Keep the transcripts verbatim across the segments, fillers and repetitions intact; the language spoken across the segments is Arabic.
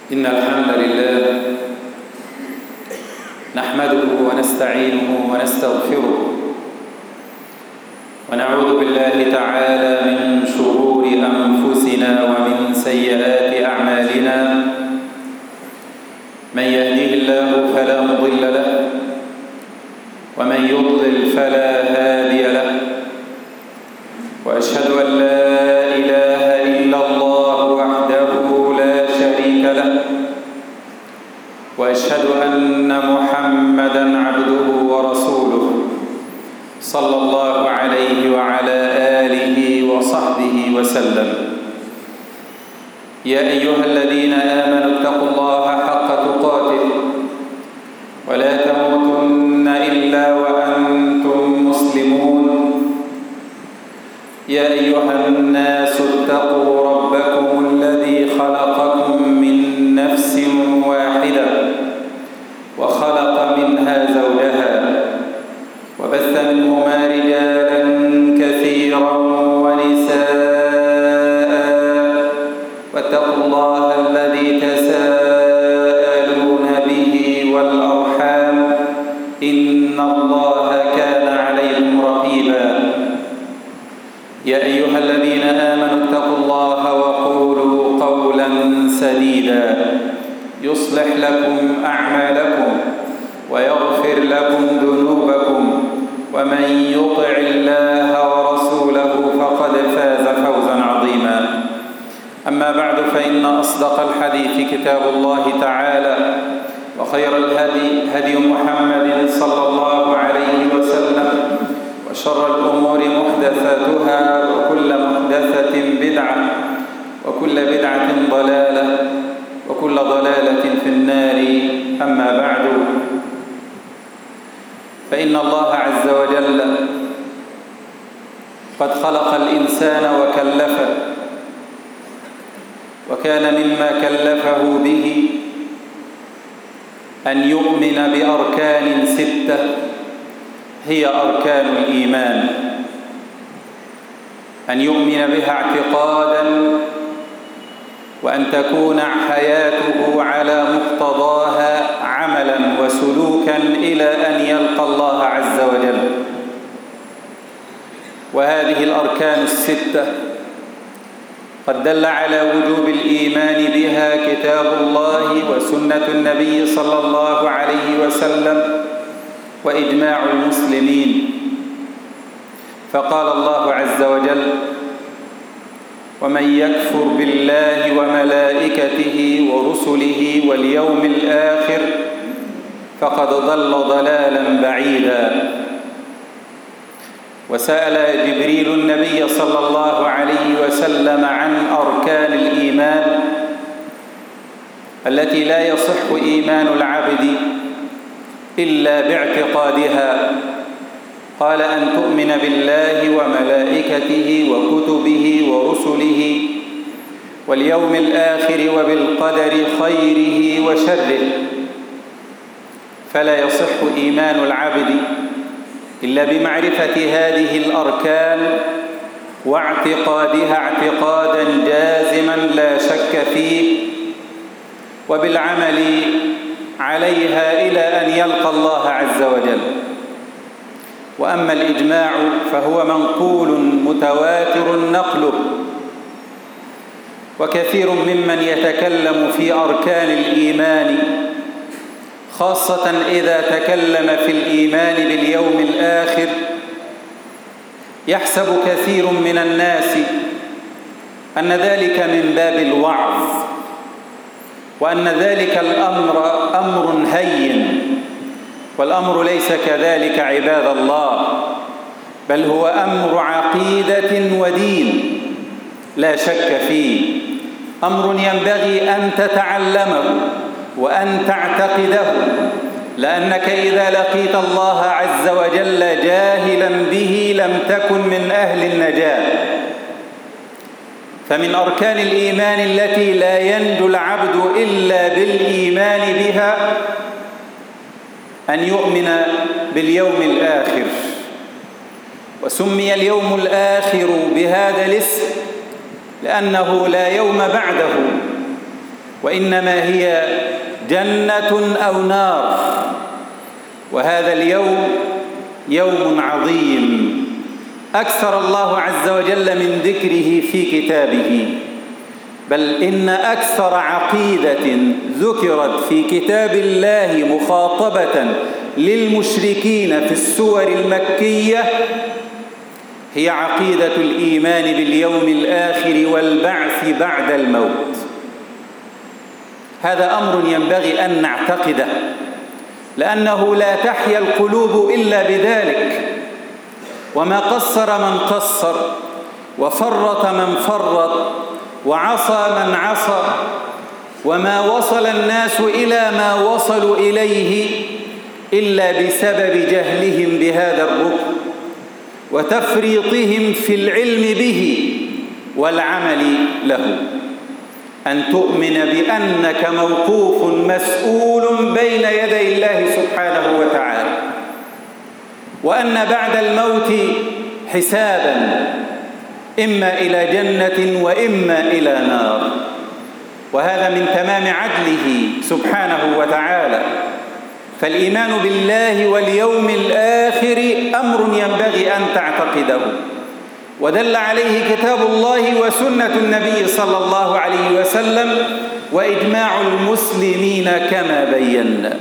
إن الحمد لله نحمده ونستعينه ونستغفره ونعوذ بالله تعالى من شرور أنفسنا ومن سيئات أعمالنا. من يهده الله فلا مضل له ومن يضلل فلا هادي له، وأشهد أن لا إله إلا الله وحده لا شريك له، وأشهد أن محمدًا عبده ورسوله صلى الله عليه وعلى آله وصحبه وسلم. يا أيها الذين آمنوا اتقوا الله حق تقاته ولا تموتن إلا وأنتم مسلمون. يا أيها الناس اتقوا ربكم الذي خلقكم من نفس واحدة وخلق منها زوجها وبث منهما رجالا كثيرا ونساء، واتقوا الله الذي تساءلون به والأرحام إن الله كان عليكم رقيبا. يا أيها الذين آمنوا اتقوا الله وقولوا قولا سديدا يصلح لكم أعمالكم ويغفر لكم ذنوبكم، ومن يطع الله ورسوله فقد فاز فوزا عظيما. أما بعد، فإن أصدق الحديث كتاب الله تعالى، وخير الهدي هدي محمد صلى الله عليه وسلم، وشر الأمور محدثاتها، وكل محدثة بدعة، وكل بدعة ضلالة، وكل ضلالة في النار. أما بعد، فإن الله عز وجل قد خلق الإنسان وكلفه، وكان مما كلفه به أن يؤمن بأركان ستة هي أركان الإيمان، أن يؤمن بها اعتقاداً، وأن تكون حياته على مقتضاها عملاً وسلوكاً إلى أن يلقى الله عز وجل. وهذه الأركان الستة قد دل على وجوب الإيمان بها كتاب الله وسنة النبي صلى الله عليه وسلم وإجماع المسلمين. فقال الله عز وجل: ومن يكفر بالله وملائكته ورسله واليوم الآخر فقد ضل ضلالا بعيدا. وسأل جبريل النبي صلى الله عليه وسلم عن أركان الإيمان التي لا يصح إيمان العبد إلا باعتقادها. قال: أن تؤمن بالله وملائكته وكتبه ورسله واليوم الآخر وبالقدر خيره وشره. فلا يصح إيمان العبد إلا بمعرفة هذه الأركان واعتقادها اعتقادا جازما لا شك فيه، وبالعمل عليها إلى أن يلقى الله عز وجل. وأما الإجماع فهو منقول متواتر نقله، وكثير ممن يتكلم في أركان الإيمان، خاصة إذا تكلم في الإيمان باليوم الآخر، يحسب كثير من الناس أن ذلك من باب الوعظ، وأن ذلك الأمر أمر هين. والأمر ليس كذلك عباد الله، بل هو أمر عقيدة ودين لا شك فيه، أمر ينبغي أن تتعلمه وأن تعتقده، لأنك إذا لقيت الله عز وجل جاهلا به لم تكن من أهل النجاة. فمن أركان الإيمان التي لا ينجو العبد إلا بالإيمان بها أن يؤمن باليوم الآخر. وسمي اليوم الآخر بهذا الاسم لأنه لا يوم بعده، وإنما هي جنة أو نار. وهذا اليوم يوم عظيم أكثر الله عز وجل من ذكره في كتابه، بل إن أكثر عقيدة ذكرت في كتاب الله مخاطبة للمشركين في السور المكية هي عقيدة الإيمان باليوم الآخر والبعث بعد الموت. هذا أمر ينبغي أن نعتقده، لأنه لا تحيا القلوب إلا بذلك. وما قصر من قصر، وفرط من فرط، وعصى من عصى، وما وصل الناس إلى ما وصلوا إليه إلا بسبب جهلهم بهذا الركن وتفريطهم في العلم به والعمل له. أن تؤمن بأنك موقوف مسؤول بين يدي الله سبحانه وتعالى، وأن بعد الموت حسابا إما إلى جنة وإما إلى نار. وهذا من تمام عدله سبحانه وتعالى. فالإيمان بالله واليوم الآخر أمر ينبغي أن تعتقده، ودل عليه كتاب الله وسنة النبي صلى الله عليه وسلم وإجماع المسلمين كما بينا.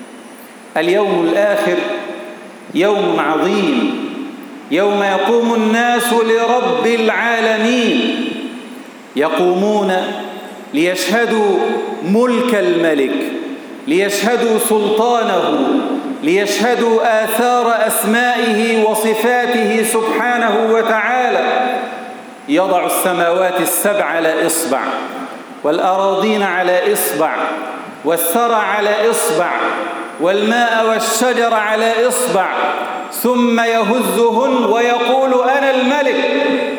اليوم الآخر يوم عظيم، يوم يقوم الناس لرب العالمين، يقومون ليشهدوا ملك الملك، ليشهدوا سلطانه، ليشهدوا آثار أسمائه وصفاته سبحانه وتعالى. يضع السماوات السبع على إصبع، والأراضين على إصبع، والثرى على إصبع، والماء والشجر على إصبع، ثم يهزهن ويقول أنا الملك.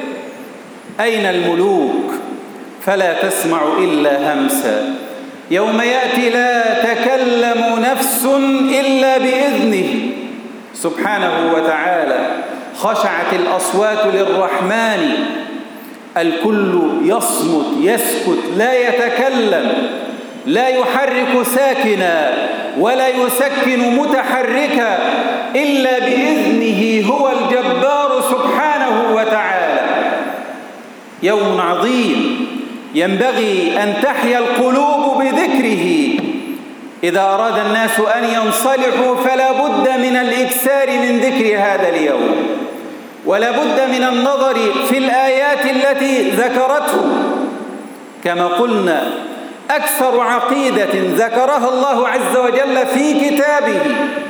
أين الملوك؟ فلا تسمع إلا همسا. يوم يأتي لا تكلم نفس إلا بإذنه سبحانه وتعالى. خشعت الأصوات للرحمن، الكل يصمت يسكت لا يتكلم، لا يحرك ساكنا ولا يسكن متحركا إلا بإذنه هو الجبار سبحانه وتعالى. يوم عظيم ينبغي أن تحيا القلوب بذكره. إذا أراد الناس أن ينصلحوا فلا بد من الإكثار من ذكر هذا اليوم، ولا بد من النظر في الآيات التي ذكرته. كما قلنا أكثر عقيدة ذكرها الله عز وجل في كتابه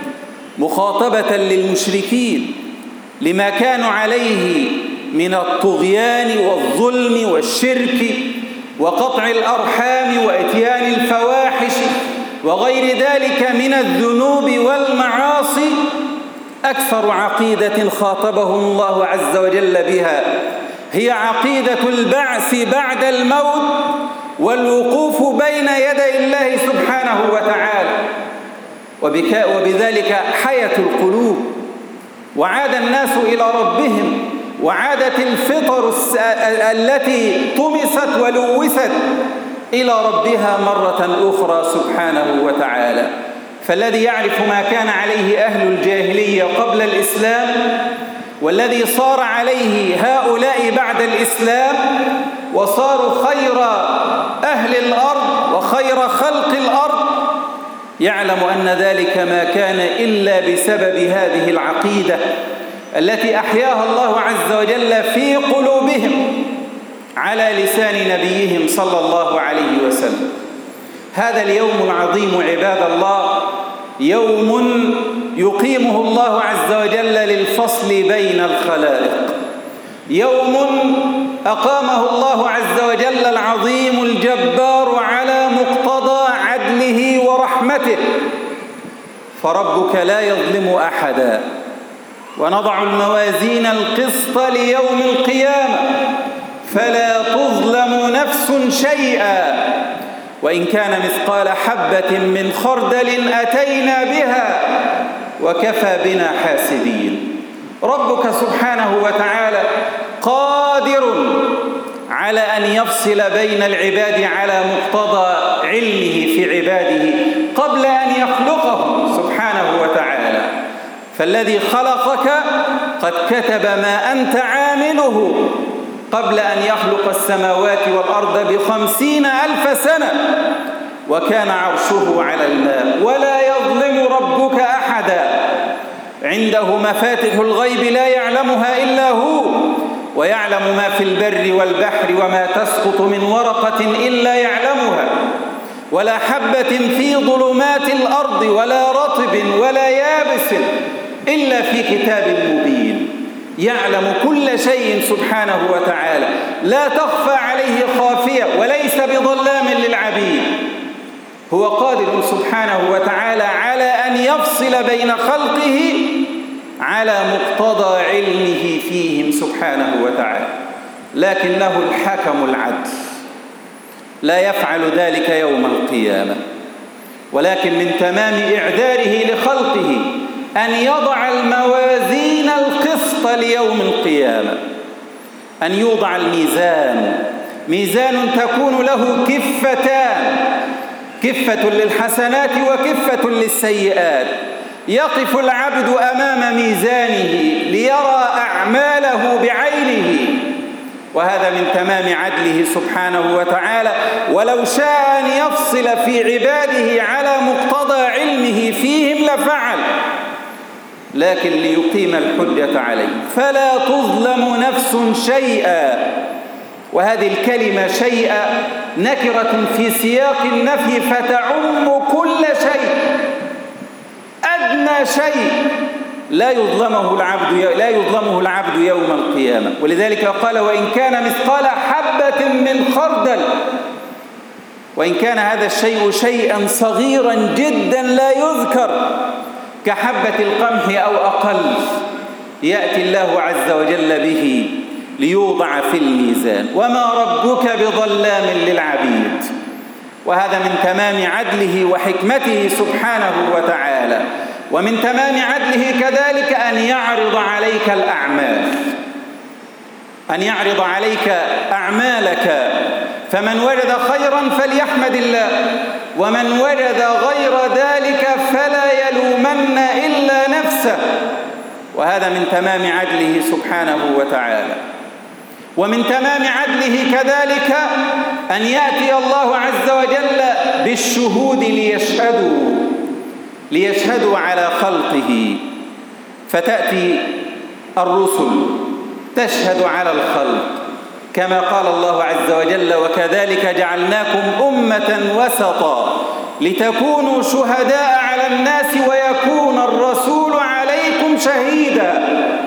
مخاطبة للمشركين لما كانوا عليه من الطغيان والظلم والشرك وقطع الأرحام وإتيان الفواحش وغير ذلك من الذنوب والمعاصي. أكثر عقيدة خاطبهم الله عز وجل بها هي عقيدة البعث بعد الموت والوقوف بين يدي الله سبحانه وتعالى. وبذلك حيت القلوب، وعاد الناس إلى ربهم، وعادت الفطر التي طمست ولوثت إلى ربها مرة أخرى سبحانه وتعالى. فالذي يعرف ما كان عليه أهل الجاهلية قبل الإسلام والذي صار عليه هؤلاء بعد الإسلام وصاروا خير أهل الأرض وخير خلق الأرض يعلم أن ذلك ما كان إلا بسبب هذه العقيدة التي أحياها الله عز وجل في قلوبهم على لسان نبيهم صلى الله عليه وسلم. هذا اليوم العظيم عباد الله يوم يقيمه الله عز وجل للفصل بين الخلائق، يوم أقامه الله عز وجل العظيم الجبار على مقتضى عدله ورحمته. فربك لا يظلم أحدا، ونضع الموازين القسط ليوم القيامة فلا تظلم نفس شيئا وإن كان مثقال حبة من خردل أتينا بها وكفى بنا حاسبين. ربك سبحانه وتعالى قادر على أن يفصل بين العباد على مقتضى علمه في عباده قبل أن يخلقهم سبحانه وتعالى. فالذي خلقك قد كتب ما أنت عامله قبل أن يخلق السماوات والأرض بخمسين ألف سنة، وكان عرشه على الماء. ولا يظلم ربك أحدا، عنده مفاتح الغيب لا يعلمها إلا هو، ويعلم ما في البر والبحر وما تسقط من ورقة إلا يعلمها، ولا حبة في ظلمات الأرض ولا رطب ولا يابس إلا في كتاب مبين. يعلم كل شيء سبحانه وتعالى، لا تخفى عليه خافية، وليس بظلام للعبيد. هو قادر سبحانه وتعالى على أن يفصل بين خلقه على مقتضى علمه فيهم سبحانه وتعالى، لكنه الحكم العدل، لا يفعل ذلك يوم القيامة. ولكن من تمام إعداله لخلقه أن يضع الموازين القسط ليوم القيامة، أن يوضع الميزان، ميزان تكون له كفتان، كفة للحسنات وكفة للسيئات. يقف العبد أمام ميزانه ليرى أعماله بعينه، وهذا من تمام عدله سبحانه وتعالى. ولو شاء أن يفصل في عباده على مقتضى علمه فيهم لفعل، لكن ليقيم الحجة عليه فلا تظلم نفس شيئا. وهذه الكلمة شيئا نكرة في سياق النفي فتعم كل شيء، أدنى شيء لا يظلمه العبد لا يظلمه العبد يوم القيامة. ولذلك قال: وإن كان مثقال حبة من خردل، وإن كان هذا الشيء شيئا صغيرا جدا لا يذكر كحبة القمح أو أقل، يأتي الله عز وجل به ليوضع في الميزان. وما ربك بظلام للعبيد. وهذا من تمام عدله وحكمته سبحانه وتعالى. ومن تمام عدله كذلك أن يعرض عليك الأعمال، أن يعرض عليك أعمالك، فمن وجد خيرا فليحمد الله، ومن وجد غير ذلك فلا يلومن إلا نفسه. وهذا من تمام عدله سبحانه وتعالى. ومن تمام عدله كذلك أن يأتي الله عز وجل بالشهود ليشهدوا ليشهدوا على خلقه، فتأتي الرسل تشهد على الخلق، كما قال الله عز وجل: وكذلك جعلناكم أمة وسطا لتكونوا شهداء على الناس ويكون الرسول عليكم شهيدا.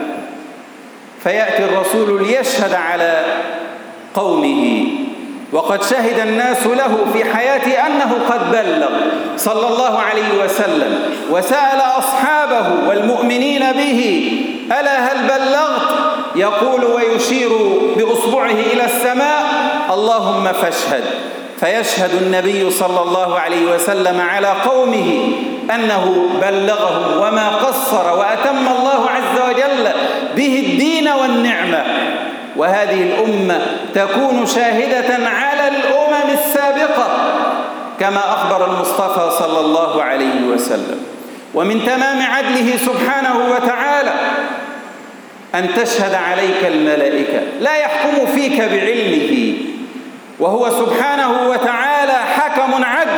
فيأتي الرسول ليشهد على قومه، وقد شهد الناس له في حياته أنه قد بلغ صلى الله عليه وسلم، وسأل أصحابه والمؤمنين به: ألا هل بلغت؟ يقول ويشير بأصبعه إلى السماء: اللهم فاشهد. فيشهد النبي صلى الله عليه وسلم على قومه أنه بلغهم وما قصر، وأتم الله عز وجل به الدين والنعمة. وهذه الأمة تكون شاهدة على الأمم السابقة كما أخبر المصطفى صلى الله عليه وسلم. ومن تمام عدله سبحانه وتعالى أن تشهد عليك الملائكة، لا يحكم فيك بعلمه، وهو سبحانه وتعالى حكم عدل.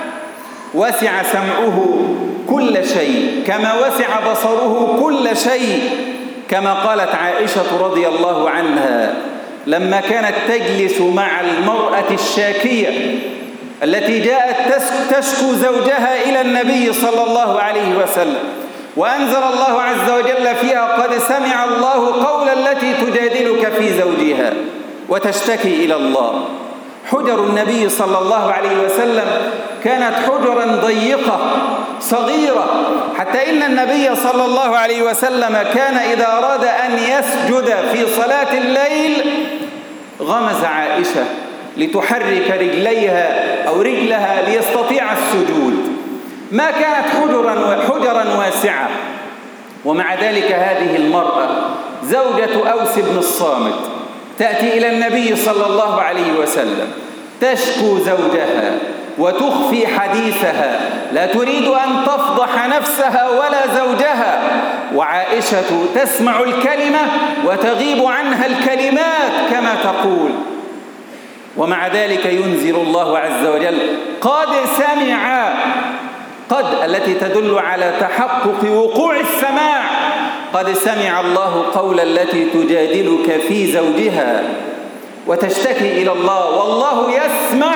وسع سمعه كل شيء كما وسع بصره كل شيء، كما قالت عائشة رضي الله عنها لما كانت تجلس مع المرأة الشاكية التي جاءت تشكو زوجها إلى النبي صلى الله عليه وسلم، وأنزل الله عز وجل فيها: قد سمع الله قول التي تجادلك في زوجها وتشتكي إلى الله. حجر النبي صلى الله عليه وسلم كانت حجرا ضيقة صغيرة، حتى إن النبي صلى الله عليه وسلم كان إذا أراد أن يسجد في صلاة الليل غمز عائشة لتحرك رجليها أو رجلها ليستطيع السجود. ما كانت حجرا حجرا واسعة. ومع ذلك هذه المرأة زوجة أوس بن الصامت تأتي إلى النبي صلى الله عليه وسلم تشكو زوجها وتخفي حديثها، لا تريد أن تفضح نفسها ولا زوجها، وعائشة تسمع الكلمة وتغيب عنها الكلمات كما تقول، ومع ذلك ينزل الله عز وجل قد سمع، قد التي تدل على تحقق وقوع السماع، قد سمع الله قول التي تجادلك في زوجها وتشتكي إلى الله، والله يسمع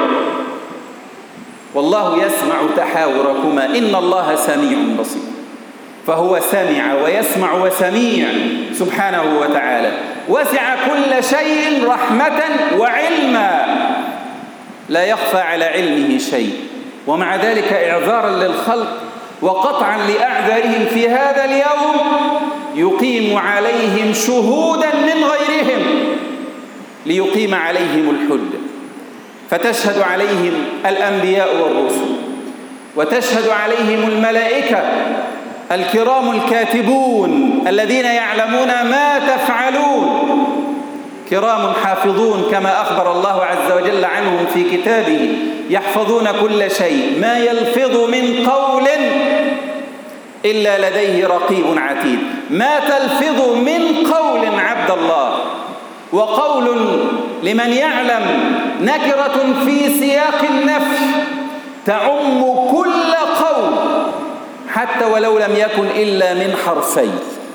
والله يسمع تحاوركما إن الله سميع بصير. فهو سمع ويسمع وسميع سبحانه وتعالى، وسع كل شيء رحمة وعلما، لا يخفى على علمه شيء، ومع ذلك إعذارا للخلق وقطعا لأعذارهم في هذا اليوم يقيم عليهم شهودا من غيرهم ليقيم عليهم الحجة، فتشهد عليهم الأنبياء والرسل، وتشهد عليهم الملائكة الكرام الكاتبون الذين يعلمون ما تفعلون، كرام حافظون كما أخبر الله عز وجل عنهم في كتابه، يحفظون كل شيء، ما يلفظ من قول إلا لديه رقيب عتيد. ما تلفظ من قول عبد الله، وقول لمن يعلم نكرة في سياق النفي تعم كل قول حتى ولو لم يكن إلا من حرفين.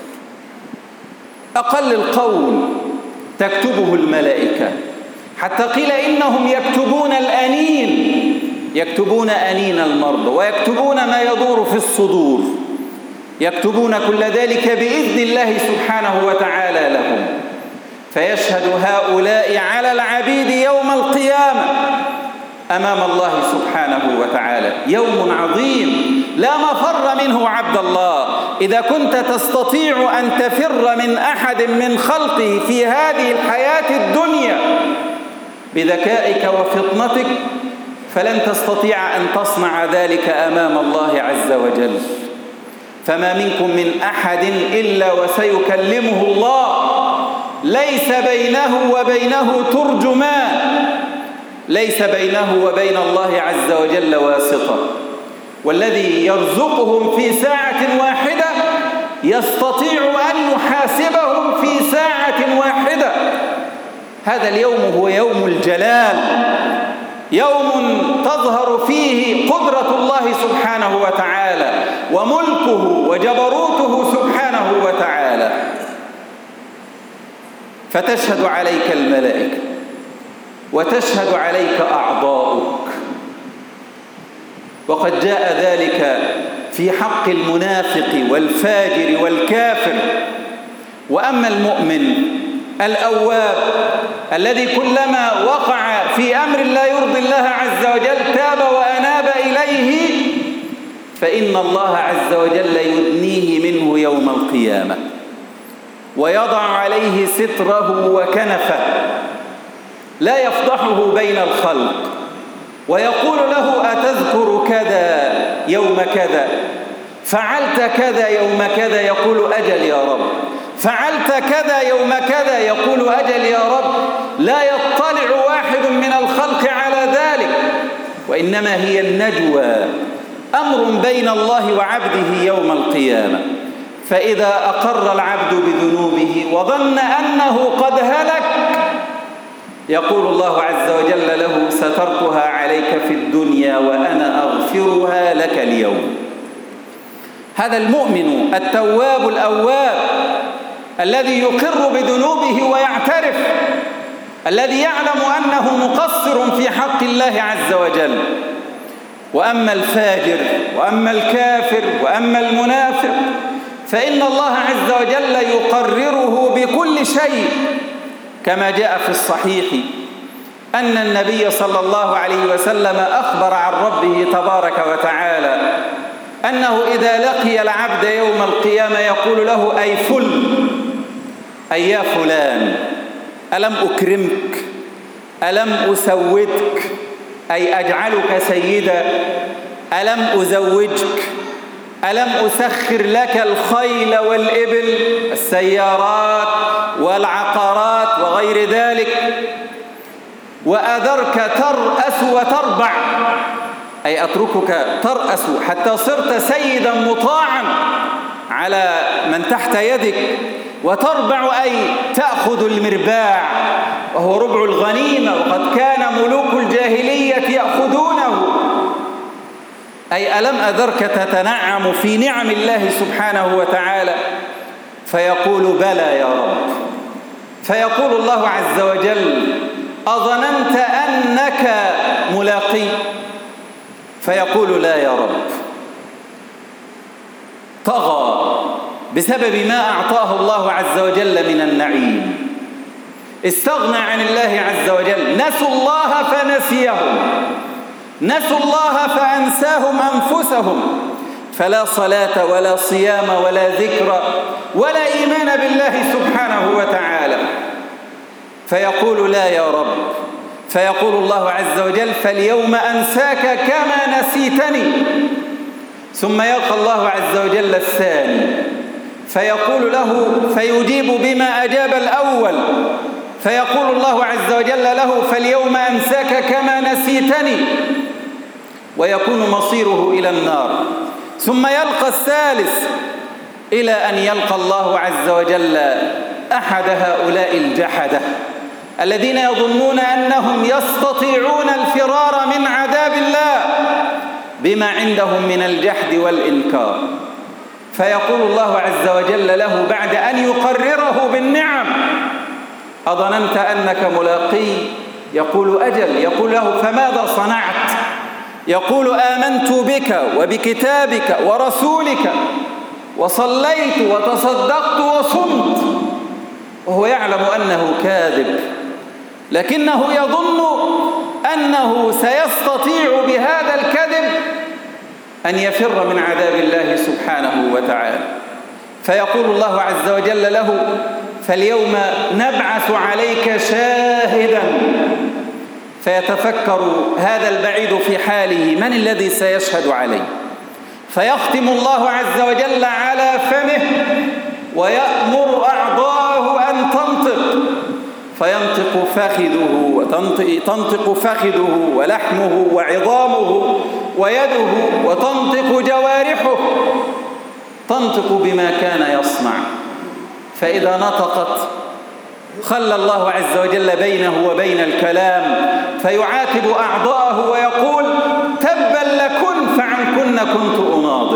أقل القول تكتبه الملائكة، حتى قيل إنهم يكتبون الأنين، يكتبون أنين المرضى، ويكتبون ما يدور في الصدور، يكتبون كل ذلك بإذن الله سبحانه وتعالى لهم. فيشهد هؤلاء على العبيد يوم القيامة أمام الله سبحانه وتعالى، يوم عظيم لا مفر منه عبد الله. إذا كنت تستطيع أن تفر من أحد من خلقه في هذه الحياة الدنيا بذكائك وفطنتك، فلن تستطيع أن تصنع ذلك أمام الله عز وجل. فما منكم من أحد إلا وسيكلمه الله، ليس بينه وبينه ترجمان، ليس بينه وبين الله عز وجل واسطة. والذي يرزقهم في ساعة واحدة يستطيع أن يحاسبهم في ساعة واحدة. هذا اليوم هو يوم الجلال، يوم تظهر فيه قدرة الله سبحانه وتعالى وملكه وجبروته سبحانه وتعالى. فتشهد عليك الملائكة وتشهد عليك أعضاؤك. وقد جاء ذلك في حق المنافق والفاجر والكافر. وأما المؤمن الأواب الذي كلما وقع في أمر لا يرضي الله عز وجل تاب وأناب إليه، فإن الله عز وجل يدنيه منه يوم القيامة ويضع عليه ستره وكنفه، لا يفضحه بين الخلق، ويقول له أتذكر كذا يوم كذا، فعلت كذا يوم كذا، يقول أجل يا رب، فعلت كذا يوم كذا، يقول أجل يا رب. لا يطلع واحد من الخلق على ذلك، وإنما هي النجوى، أمر بين الله وعبده يوم القيامة. فإذا أقر العبد بذنوبه وظن أنه قد هلك، يقول الله عز وجل له سترتها عليك في الدنيا وأنا أغفرها لك اليوم. هذا المؤمن التواب الأواب الذي يقر بذنوبه ويعترف، الذي يعلم أنه مقصر في حق الله عز وجل. وأما الفاجر وأما الكافر وأما المنافق فإن الله عز وجل يقرره بكل شيء، كما جاء في الصحيح أن النبي صلى الله عليه وسلم أخبر عن ربه تبارك وتعالى أنه إذا لقي العبد يوم القيامة يقول له أي فل، أي يا فلان ألم أكرمك، ألم أسودك، أي أجعلك سيدا، ألم أزوجك، ألم أسخر لك الخيل والإبل، السيارات والعقارات وغير ذلك، وأذرك ترأس وتربع، أي أتركك ترأس حتى صرت سيدا مطاعا على من تحت يدك، وتربع أي تأخذ المرباع وهو ربع الغنيمة، وقد كان ملوك الجاهلية يأخذونه. أي ألم أذرك تتنعم في نعم الله سبحانه وتعالى؟ فيقول بلى يا رب. فيقول الله عز وجل أظننت أنك ملاقي؟ فيقول لا يا رب. طغى بسبب ما أعطاه الله عز وجل من النعيم، استغنى عن الله عز وجل، نسوا الله فنسيهم، نسوا الله فأنساهم أنفسهم، فلا صلاة ولا صيام ولا ذكر ولا إيمان بالله سبحانه وتعالى. فيقول لا يا رب. فيقول الله عز وجل فاليوم أنساك كما نسيتني. ثم يلقى الله عز وجل الثاني فيقول له، فيجيب بما أجاب الأول، فيقول الله عز وجل له فاليوم أنساك كما نسيتني، ويكون مصيره إلى النار. ثم يلقى الثالث إلى أن يلقى الله عز وجل أحد هؤلاء الجحدة الذين يظنون أنهم يستطيعون الفرار من عذاب الله بما عندهم من الجحد والإنكار. فيقول الله عز وجل له بعد أن يقرره بالنعم أظننت أنك ملاقي؟ يقول أجل. يقول له فماذا صنعت؟ يقول آمنت بك وبكتابك ورسولك وصليت وتصدقت وصمت، وهو يعلم أنه كاذب، لكنه يظن أنه سيستطيع بهذا الكذب أن يفر من عذاب الله سبحانه وتعالى. فيقول الله عز وجل له فاليوم نبعث عليك شاهدا. فيتفكر هذا البعيد في حاله من الذي سيشهد عليه؟ فيختم الله عز وجل على فمه ويأمر أعضاءه أن تنطق، فينطق فخذه وتنطق فخذه ولحمه وعظامه ويده، وتنطق جوارحه، تنطق بما كان يصنع. فإذا نطقت خلى الله عز وجل بينه وبين الكلام، فيعاتب أعضاءه ويقول تبا لكن فعنكن كنت أناضل،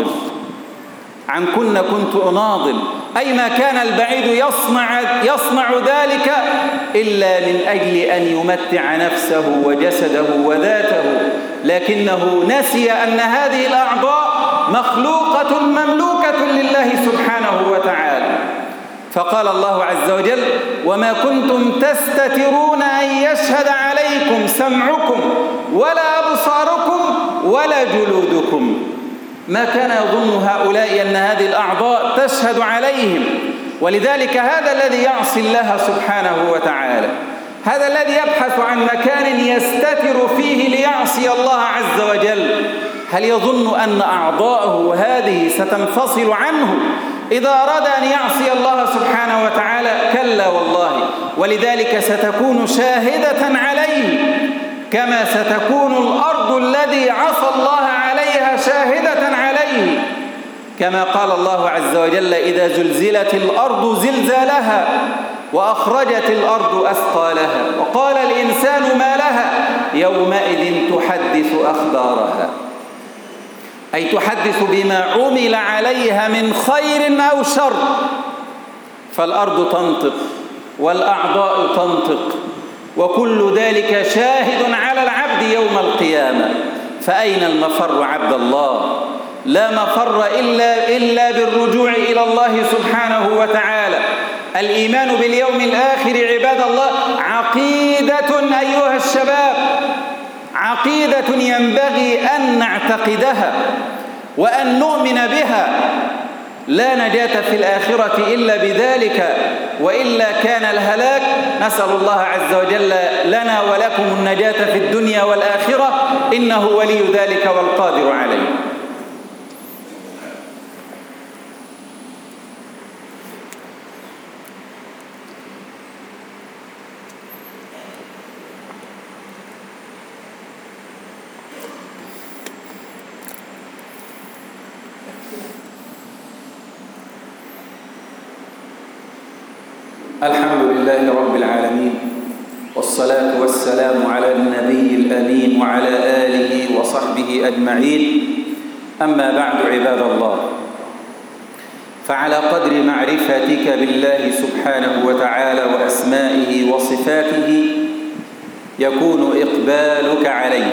عنكن كنت أناضل، أي ما كان البعيد يصنع, يصنع ذلك إلا من أجل أن يمتع نفسه وجسده وذاته، لكنه نسي أن هذه الأعضاء مخلوقة مملوكة لله سبحانه وتعالى. فقال الله عز وجل وما كنتم تستترون أن يشهد عليكم سمعكم ولا أبصاركم ولا جلودكم. ما كان يظن هؤلاء أن هذه الأعضاء تشهد عليهم، ولذلك هذا الذي يعصي الله سبحانه وتعالى، هذا الذي يبحث عن مكان يستتر فيه ليعصي الله عز وجل، هل يظن أن أعضاءه هذه ستنفصل عنه إذا أراد أن يعصي الله سبحانه وتعالى؟ كلا والله. ولذلك ستكون شاهدة عليه كما ستكون الأرض الذي عصى الله عليها شاهدة عليه، كما قال الله عز وجل إذا زلزلت الأرض زلزالها وأخرجت الأرض أثقالها وقال الإنسان ما لها يومئذ تحدث أخبارها، أي تحدث بما عمل عليها من خير أو شر. فالأرض تنطق والأعضاء تنطق، وكل ذلك شاهد على العبد يوم القيامة. فأين المفر عبد الله؟ لا مفر إلا, إلا بالرجوع إلى الله سبحانه وتعالى. الإيمان باليوم الآخر عباد الله عقيدة أيها الشباب، عقيدة ينبغي أن نعتقدها وأن نؤمن بها. لا نجاة في الآخرة إلا بذلك، وإلا كان الهلاك. نسأل الله عز وجل لنا ولكم النجاة في الدنيا والآخرة، إنه ولي ذلك والقادر عليه. الحمد لله رب العالمين، والصلاة والسلام على النبي الأمين وعلى آله وصحبه أجمعين. أما بعد، عباد الله، فعلى قدر معرفتك بالله سبحانه وتعالى وأسمائه وصفاته يكون إقبالك عليه،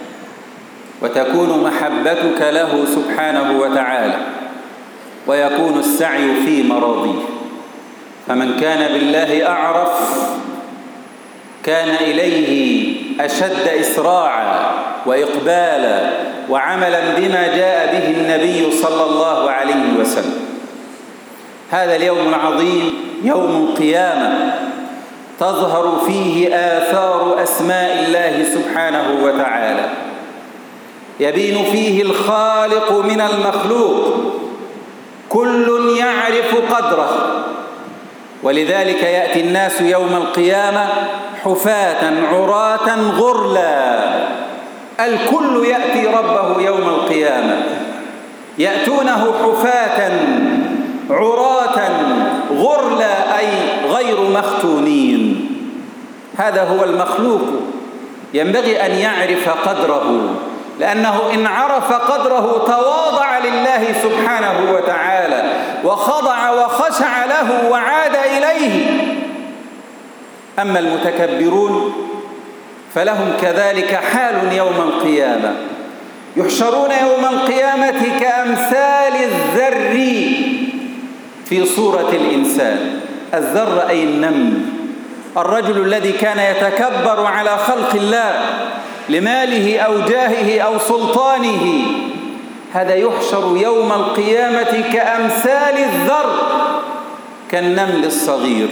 وتكون محبتك له سبحانه وتعالى، ويكون السعي في مراضيه. فمن كان بالله أعرف كان إليه أشد إسراعا وإقبالا وعملا بما جاء به النبي صلى الله عليه وسلم. هذا اليوم العظيم يوم القيامة، تظهر فيه آثار أسماء الله سبحانه وتعالى، يبين فيه الخالق من المخلوق، كل يعرف قدره. ولذلك يأتي الناس يوم القيامة حفاة عراة غرلا. الكل يأتي ربه يوم القيامة، يأتونه حفاة عراة غرلا، أي غير مختونين. هذا هو المخلوق، ينبغي أن يعرف قدره، لأنه إن عرف قدره تواضع لله سبحانه وتعالى وخضع وخشع له وعاد إليه. أما المتكبرون فلهم كذلك حال يوم القيامة، يحشرون يوم القيامة كأمثال الذر في صورة الإنسان. الذر أي النمل، الرجل الذي كان يتكبر على خلق الله لماله أو جاهه أو سلطانه، هذا يحشر يوم القيامة كأمثال الذر، كالنمل الصغير،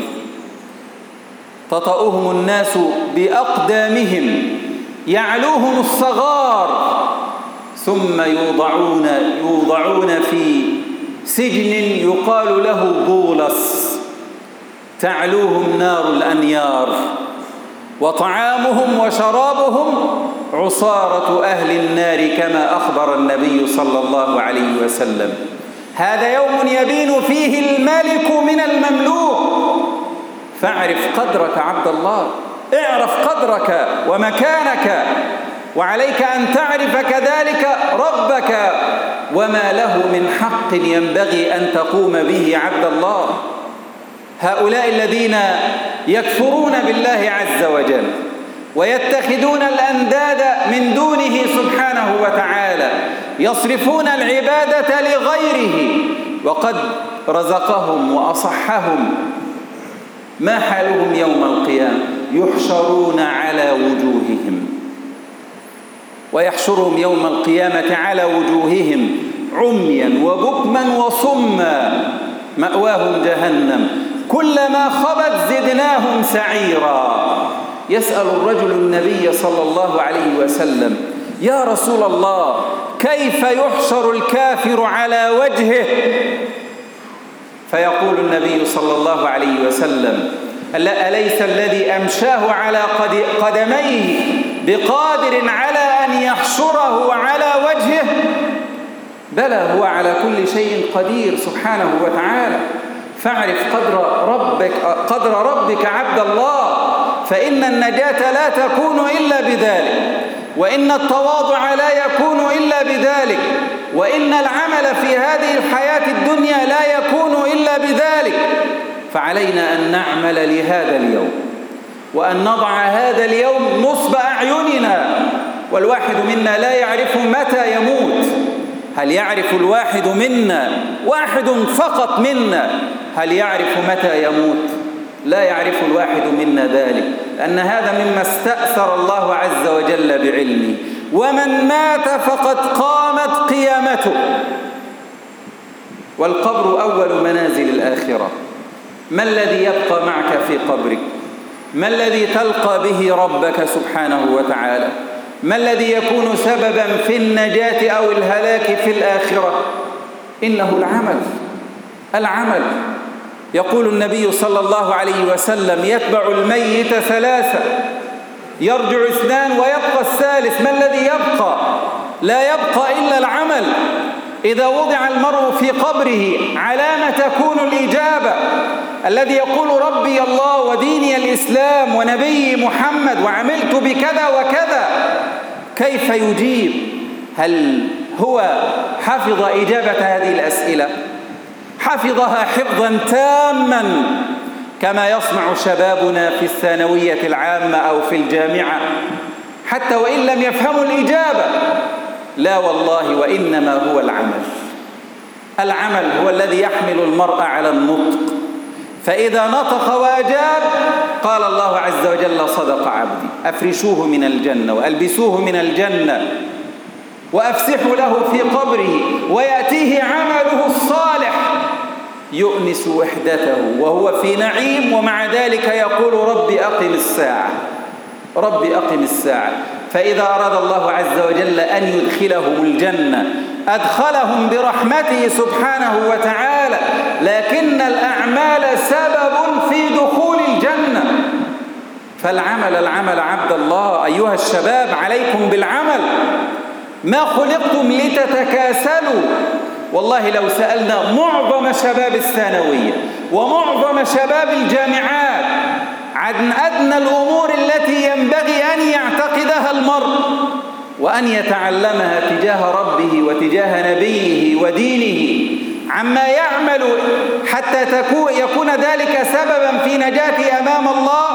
تطأهم الناس بأقدامهم، يعلوهم الصغار، ثم يوضعون يوضعون في سجن يقال له بولس، تعلوهم نار الأنيار، وطعامهم وشرابهم عصارة أهل النار، كما أخبر النبي صلى الله عليه وسلم. هذا يوم يبين فيه الملك من المملوك. فاعرف قدرك عبد الله، اعرف قدرك ومكانك، وعليك أن تعرف كذلك ربك وما له من حق ينبغي أن تقوم به عبد الله. هؤلاء الذين يكفرون بالله عز وجل ويتخذون الأنداد من دونه سبحانه وتعالى، يصرفون العبادة لغيره، وقد رزقهم وأصحهم، ما حالهم يوم القيامة؟ يحشرون على وجوههم، ويحشرهم يوم القيامة على وجوههم عميا وبكما وصما، مأواهم جهنم، كلما خبت زدناهم سعيرا. يسأل الرجل النبي صلى الله عليه وسلم: يا رسول الله، كيف يحشر الكافر على وجهه؟ فيقول النبي صلى الله عليه وسلم: أليس الذي أمشاه على قدميه بقادر على أن يحشره على وجهه؟ بلى، هو على كل شيء قدير سبحانه وتعالى. فاعرف قدر ربك قدر ربك عبد الله، فإن النجاة لا تكون إلا بذلك، وإن التواضع لا يكون إلا بذلك، وإن العمل في هذه الحياة الدنيا لا يكون إلا بذلك. فعلينا أن نعمل لهذا اليوم، وأن نضع هذا اليوم نصب أعيننا. والواحد منا لا يعرف متى يموت. هل يعرف الواحد منا، واحد فقط منا، هل يعرف متى يموت؟ لا يعرف الواحد منا ذلك، لأن هذا مما استأثر الله عز وجل بعلمه. ومن مات فقد قامت قيامته. والقبر أول منازل الآخرة. ما الذي يبقى معك في قبرك؟ ما الذي تلقى به ربك سبحانه وتعالى؟ ما الذي يكون سببا في النجاة أو الهلاك في الآخرة؟ إنه العمل. العمل. يقول النبي صلى الله عليه وسلم: يتبع الميت ثلاثة، يرجع اثنان ويبقى الثالث. ما الذي يبقى؟ لا يبقى إلا العمل. إذا وضع المرء في قبره علامة تكون الإجابة. الذي يقول ربي الله وديني الإسلام ونبي محمد وعملت بكذا وكذا، كيف يجيب؟ هل هو حفظ إجابة هذه الأسئلة؟ حفظها حفظا تاما كما يصنع شبابنا في الثانوية العامة أو في الجامعة، حتى وإن لم يفهموا الإجابة. لا والله، وإنما هو العمل. العمل هو الذي يحمل المرء على النطق، فإذا نطق وأجاب قال الله عز وجل صدق عبدي، أفرشوه من الجنة وألبسوه من الجنة وأفسحوا له في قبره ويأتيه عمله الصالح يؤنس وحدته وهو في نعيم، ومع ذلك يقول ربي أقم الساعة، ربي أقم الساعة. فإذا أراد الله عز وجل أن يدخلهم الجنة أدخلهم برحمته سبحانه وتعالى، لكن الأعمال سبب في دخول الجنة. فالعمل العمل عبد الله. أيها الشباب، عليكم بالعمل. ما خلقتم لتتكاسلوا. والله لو سألنا معظم شباب الثانوية ومعظم شباب الجامعات عن أدنى الأمور التي ينبغي أن يعتقدها المرء وأن يتعلمها تجاه ربه وتجاه نبيه ودينه، عما يعمل حتى يكون ذلك سببا في نجاته أمام الله،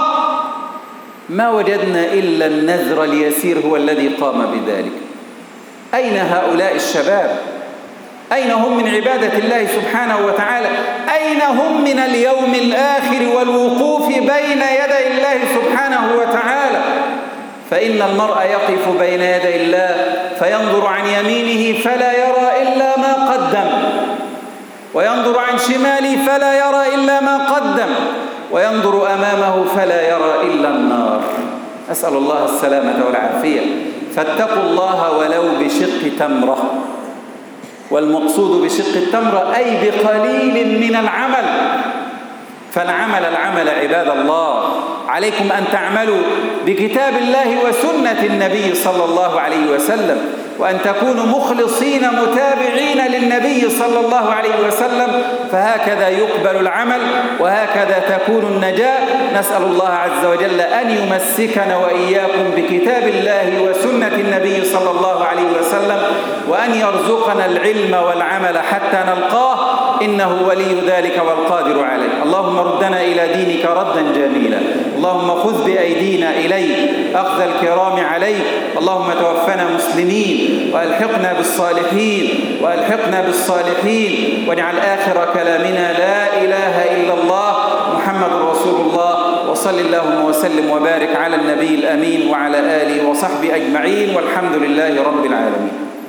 ما وجدنا إلا النذر اليسير هو الذي قام بذلك. أين هؤلاء الشباب؟ أين هم من عبادة الله سبحانه وتعالى؟ أين هم من اليوم الآخر والوقوف بين يدي الله سبحانه وتعالى؟ فإن المرء يقف بين يدي الله فينظر عن يمينه فلا يرى إلا ما قدم، وينظر عن شماله فلا يرى إلا ما قدم، وينظر أمامه فلا يرى إلا النار. أسأل الله السلامة والعافية. فاتقوا الله ولو بشق تمرة. والمقصود بشق التمرة أي بقليل من العمل. فالعمل العمل عباد الله، عليكم أن تعملوا بكتاب الله وسنة النبي صلى الله عليه وسلم، وأن تكونوا مخلصين متابعين للنبي صلى الله عليه وسلم، فهكذا يقبل العمل وهكذا تكون النجاة. نسأل الله عز وجل أن يمسكنا وإياكم بكتاب الله وسنة النبي صلى الله عليه وسلم، وأن يرزقنا العلم والعمل حتى نلقاه، إنه ولي ذلك والقادر عليه. اللهم ردنا إلى دينك ردا جميلا، اللهم خذ بأيدينا إليك أخذ الكرام عليك، اللهم توفنا مسلمين وألحقنا بالصالحين وألحقنا بالصالحين، واجعل آخر كلامنا لا إله إلا الله محمد رسول الله. وصل اللهم وسلم وبارك على النبي الأمين وعلى آله وصحبه أجمعين، والحمد لله رب العالمين.